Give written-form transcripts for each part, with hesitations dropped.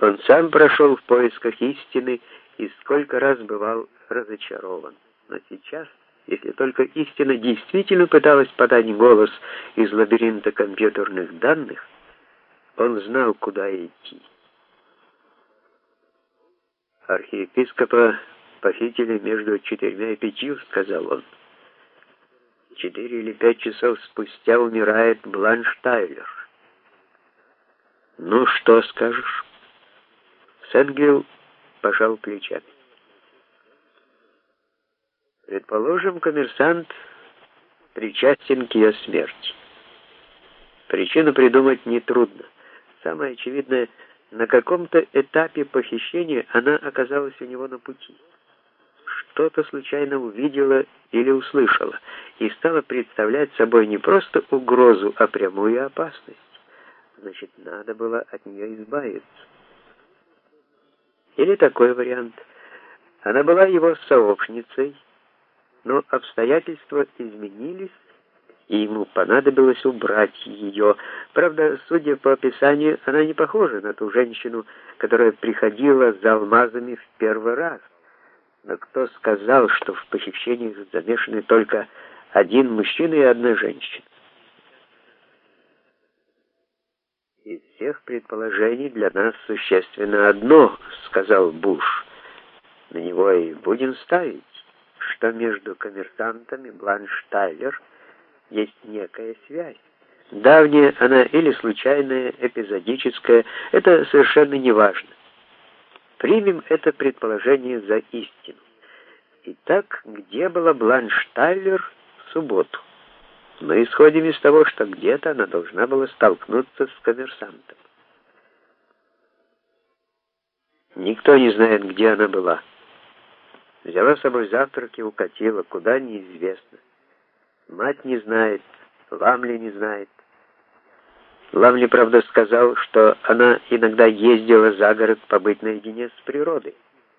Он сам прошел в поисках истины и сколько раз бывал разочарован. Но сейчас, если только истина действительно пыталась подать голос из лабиринта компьютерных данных, он знал, куда идти. «Архиепископа похитили между 4 и 5, — сказал он. 4 или 5 часов спустя умирает Бланш Тайлер. Ну, что скажешь?» Сэнгвилл пожал плечами. «Предположим, коммерсант причастен к ее смерти. Причину придумать нетрудно. Самое очевидное, на каком-то этапе похищения она оказалась у него на пути. Что-то случайно увидела или услышала и стала представлять собой не просто угрозу, а прямую опасность. Значит, надо было от нее избавиться. Или такой вариант. Она была его сообщницей, но обстоятельства изменились, и ему понадобилось убрать ее. Правда, судя по описанию, она не похожа на ту женщину, которая приходила за алмазами в первый раз. Но кто сказал, что в похищениях замешаны только один мужчина и одна женщина? «Из всех предположений для нас существенно одно, — сказал Буш. На него и будем ставить, что между коммерсантами Бланш Тайлер есть некая связь. Давняя она или случайная, эпизодическая, это совершенно не важно. Примем это предположение за истину. Итак, где была Бланш Тайлер в субботу? Мы исходим из того, что где-то она должна была столкнуться с коммерсантом. Никто не знает, где она была. Взяла с собой завтрак и укатила, куда неизвестно. Мать не знает, Ламли не знает. Ламли, правда, сказал, что она иногда ездила за город побыть наедине с природой.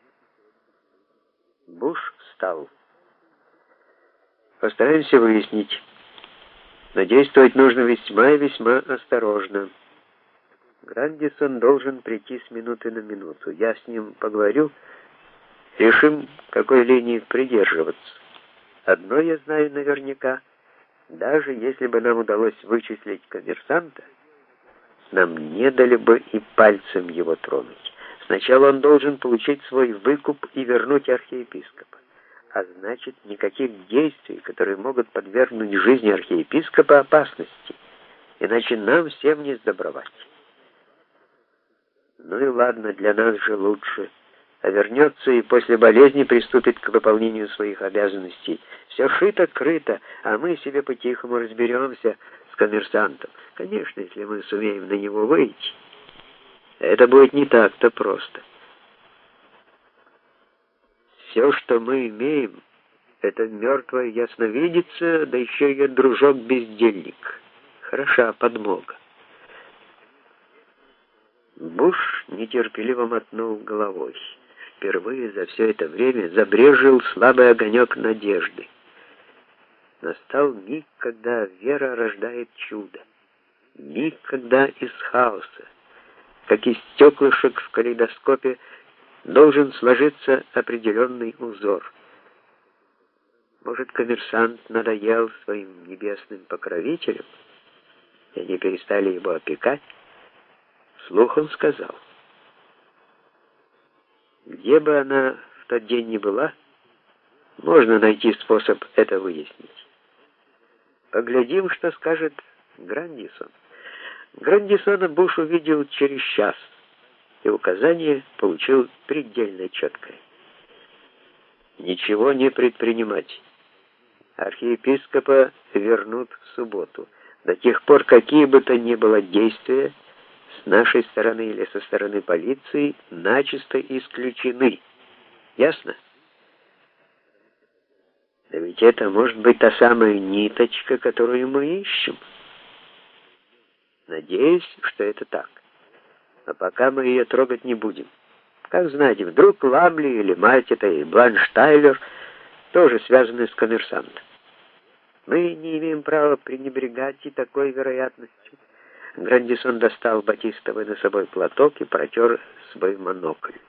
Буш встал. Постараемся выяснить. Но действовать нужно весьма и весьма осторожно. Грандисон должен прийти с минуты на минуту. Я с ним поговорю, решим, какой линии придерживаться. Одно я знаю наверняка. Даже если бы нам удалось вычислить коммерсанта, нам не дали бы и пальцем его тронуть. Сначала он должен получить свой выкуп и вернуть архиепископа. А значит, никаких действий, которые могут подвергнуть жизни архиепископа опасности. Иначе нам всем не сдобровать. Ну и ладно, для нас же лучше. А вернется и после болезни приступит к выполнению своих обязанностей. Все шито-крыто, а мы себе по-тихому разберемся с коммерсантом. Конечно, если мы сумеем на него выйти. Это будет не так-то просто. Все, что мы имеем, это мертвая ясновидица, да еще ее дружок-бездельник. Хороша подмога. Буш нетерпеливо мотнул головой. Впервые за все это время забрезжил слабый огонек надежды. Настал миг, когда вера рождает чудо. Миг, когда из хаоса, как из стеклышек в калейдоскопе, должен сложиться определенный узор. Может, коммерсант надоел своим небесным покровителям, и они перестали его опекать? Вслух он сказал: где бы она в тот день ни была, можно найти способ это выяснить. Поглядим, что скажет Грандисон. Грандисона Буш увидел через час, и указание получил предельно четкое. Ничего не предпринимать. Архиепископа вернут в субботу. До тех пор, какие бы то ни было действия, с нашей стороны или со стороны полиции, начисто исключены. Ясно? Да ведь это может быть та самая ниточка, которую мы ищем. Надеюсь, что это так. А пока мы ее трогать не будем. Как знать, вдруг Ламли или мать этой Бланш Тайлер тоже связаны с коммерсантом. Мы не имеем права пренебрегать и такой вероятностью. Грандисон достал батистовый носовой платок и протер свой монокль.